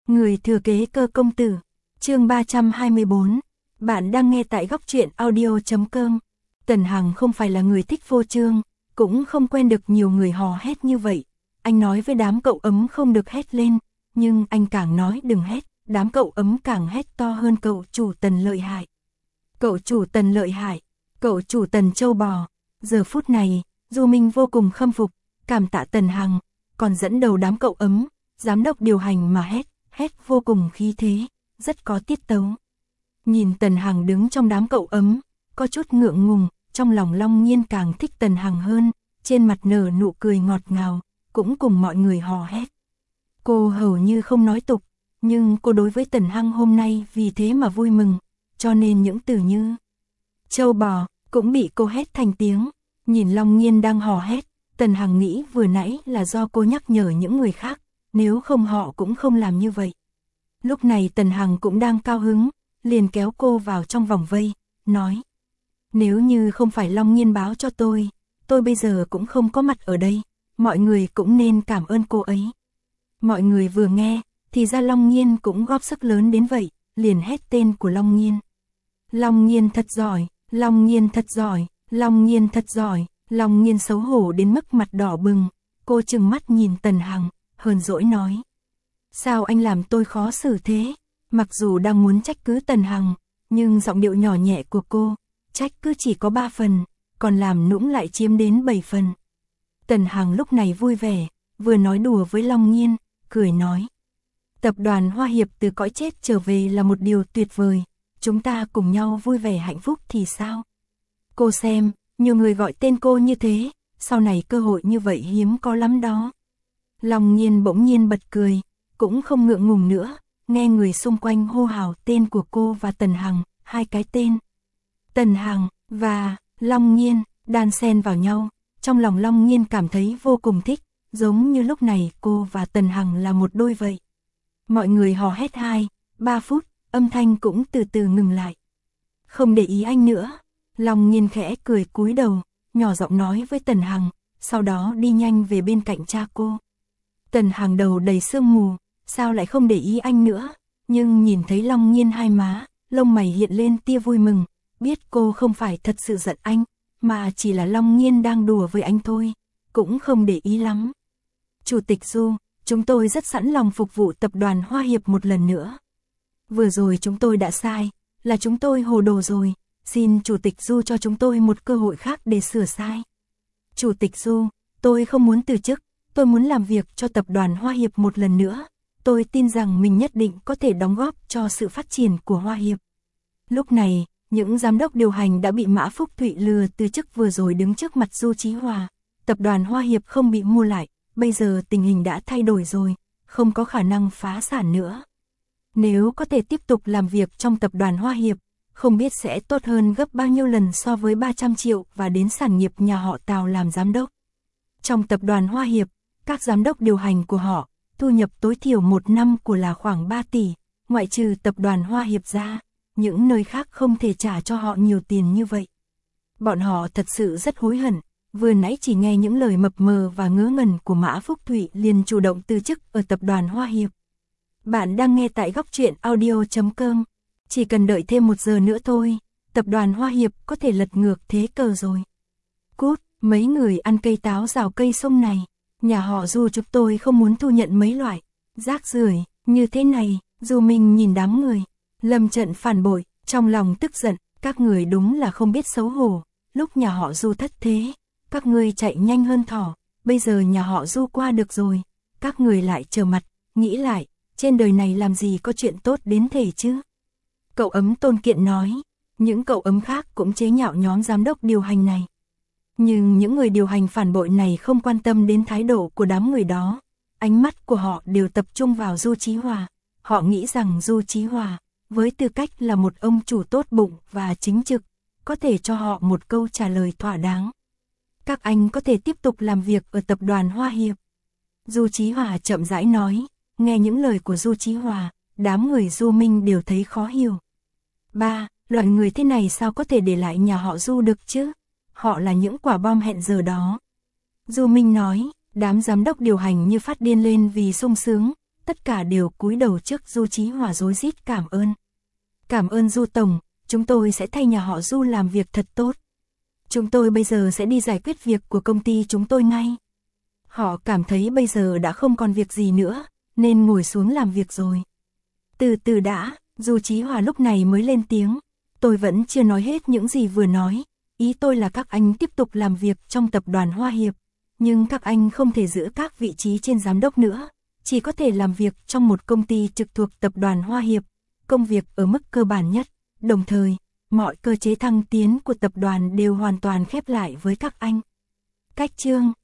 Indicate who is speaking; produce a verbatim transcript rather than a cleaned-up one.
Speaker 1: Người thừa kế Cơ công tử. Chương ba trăm hai mươi bốn. Bạn đang nghe tại góc truyện audio chấm com. Tần Hằng không phải là người thích phô trương, cũng không quen được nhiều người hò hét như vậy. Anh nói với đám cậu ấm không được hét lên, nhưng anh càng nói đừng hét, đám cậu ấm càng hét to hơn. Cậu chủ Tần lợi hại. Cậu chủ Tần lợi hại. Cậu chủ Tần trâu bò. Giờ phút này, Du Minh vô cùng khâm phục, cảm tạ Tần Hằng, còn dẫn đầu đám cậu ấm, giám đốc điều hành mà hét, hét vô cùng khí thế, rất có tiết tấu. Nhìn Tần Hằng đứng trong đám cậu ấm, có chút ngượng ngùng, trong lòng Long Nhiên càng thích Tần Hằng hơn, trên mặt nở nụ cười ngọt ngào, cũng cùng mọi người hò hét. Cô hầu như không nói tục, nhưng cô đối với Tần Hằng hôm nay vì thế mà vui mừng, cho nên những từ như châu bò cũng bị cô hét thành tiếng. Nhìn Long Nhiên đang hò hét, Tần Hằng nghĩ vừa nãy là do cô nhắc nhở những người khác, nếu không họ cũng không làm như vậy. Lúc này Tần Hằng cũng đang cao hứng, liền kéo cô vào trong vòng vây, nói: nếu như không phải Long Nhiên báo cho tôi, tôi bây giờ cũng không có mặt ở đây, mọi người cũng nên cảm ơn cô ấy. Mọi người vừa nghe, thì ra Long Nhiên cũng góp sức lớn đến vậy, liền hét tên của Long Nhiên. Long Nhiên thật giỏi, Long Nhiên thật giỏi, Long Nhiên thật giỏi. Long Nhiên xấu hổ đến mức mặt đỏ bừng, cô trừng mắt nhìn Tần Hằng, hờn dỗi nói: sao anh làm tôi khó xử thế? Mặc dù đang muốn trách cứ Tần Hằng, nhưng giọng điệu nhỏ nhẹ của cô, trách cứ chỉ có ba phần, còn làm nũng lại chiếm đến bảy phần. Tần Hằng lúc này vui vẻ, vừa nói đùa với Long Nhiên, cười nói: tập đoàn Hoa Hiệp từ cõi chết trở về là một điều tuyệt vời, chúng ta cùng nhau vui vẻ hạnh phúc thì sao? Cô xem, nhiều người gọi tên cô như thế, sau này cơ hội như vậy hiếm có lắm đó. Long Nhiên bỗng nhiên bật cười, cũng không ngượng ngùng nữa, nghe người xung quanh hô hào tên của cô và Tần Hằng, hai cái tên. Tần Hằng và Long Nhiên đan xen vào nhau, trong lòng Long Nhiên cảm thấy vô cùng thích, giống như lúc này cô và Tần Hằng là một đôi vậy. Mọi người hò hét hai, ba phút, âm thanh cũng từ từ ngừng lại. Không để ý anh nữa. Long Nhiên khẽ cười cúi đầu, nhỏ giọng nói với Tần Hằng, sau đó đi nhanh về bên cạnh cha cô. Tần Hằng đầu đầy sương mù, sao lại không để ý anh nữa, nhưng nhìn thấy Long Nhiên hai má, lông mày hiện lên tia vui mừng, biết cô không phải thật sự giận anh, mà chỉ là Long Nhiên đang đùa với anh thôi, cũng không để ý lắm. Chủ tịch Du, chúng tôi rất sẵn lòng phục vụ tập đoàn Hoa Hiệp một lần nữa. Vừa rồi chúng tôi đã sai, là chúng tôi hồ đồ rồi. Xin Chủ tịch Du cho chúng tôi một cơ hội khác để sửa sai. Chủ tịch Du, tôi không muốn từ chức, tôi muốn làm việc cho tập đoàn Hoa Hiệp một lần nữa. Tôi tin rằng mình nhất định có thể đóng góp cho sự phát triển của Hoa Hiệp. Lúc này, những giám đốc điều hành đã bị Mã Phúc Thụy lừa từ chức vừa rồi đứng trước mặt Du Chí Hòa. Tập đoàn Hoa Hiệp không bị mua lại, bây giờ tình hình đã thay đổi rồi, không có khả năng phá sản nữa. Nếu có thể tiếp tục làm việc trong tập đoàn Hoa Hiệp, không biết sẽ tốt hơn gấp bao nhiêu lần so với ba trăm triệu và đến sản nghiệp nhà họ Tào làm giám đốc. Trong tập đoàn Hoa Hiệp, các giám đốc điều hành của họ, thu nhập tối thiểu một năm của là khoảng ba tỷ, ngoại trừ tập đoàn Hoa Hiệp ra, những nơi khác không thể trả cho họ nhiều tiền như vậy. Bọn họ thật sự rất hối hận, vừa nãy chỉ nghe những lời mập mờ và ngớ ngẩn của Mã Phúc Thụy liền chủ động từ chức ở tập đoàn Hoa Hiệp. Bạn đang nghe tại góc truyện audio chấm com. Chỉ cần đợi thêm một giờ nữa thôi, tập đoàn Hoa Hiệp có thể lật ngược thế cờ rồi. Cút, mấy người ăn cây táo rào cây sông này, nhà họ Du chúng tôi không muốn thu nhận mấy loại rác rưởi như thế này. Du Minh nhìn đám người, lâm trận phản bội, trong lòng tức giận, các người đúng là không biết xấu hổ, lúc nhà họ Du thất thế, các người chạy nhanh hơn thỏ, bây giờ nhà họ Du qua được rồi, các người lại trở mặt, nghĩ lại, trên đời này làm gì có chuyện tốt đến thể chứ. Cậu ấm Tôn Kiện nói, những cậu ấm khác cũng chế nhạo nhóm giám đốc điều hành này. Nhưng những người điều hành phản bội này không quan tâm đến thái độ của đám người đó, ánh mắt của họ đều tập trung vào Du Chí Hòa. Họ nghĩ rằng Du Chí Hòa, với tư cách là một ông chủ tốt bụng và chính trực, có thể cho họ một câu trả lời thỏa đáng. Các anh có thể tiếp tục làm việc ở tập đoàn Hoa Hiệp. Du Chí Hòa chậm rãi nói, nghe những lời của Du Chí Hòa, đám người Du Minh đều thấy khó hiểu. Ba, loại người thế này sao có thể để lại nhà họ Du được chứ? Họ là những quả bom hẹn giờ đó. Du Minh nói, đám giám đốc điều hành như phát điên lên vì sung sướng, tất cả đều cúi đầu trước Du Chí Hòa rối rít cảm ơn. Cảm ơn Du Tổng, chúng tôi sẽ thay nhà họ Du làm việc thật tốt. Chúng tôi bây giờ sẽ đi giải quyết việc của công ty chúng tôi ngay. Họ cảm thấy bây giờ đã không còn việc gì nữa, nên ngồi xuống làm việc rồi. Từ từ đã, Du Chí Hòa lúc này mới lên tiếng. Tôi vẫn chưa nói hết những gì vừa nói. Ý tôi là các anh tiếp tục làm việc trong tập đoàn Hoa Hiệp. Nhưng các anh không thể giữ các vị trí trên giám đốc nữa. Chỉ có thể làm việc trong một công ty trực thuộc tập đoàn Hoa Hiệp. Công việc ở mức cơ bản nhất. Đồng thời, mọi cơ chế thăng tiến của tập đoàn đều hoàn toàn khép lại với các anh. Cách chương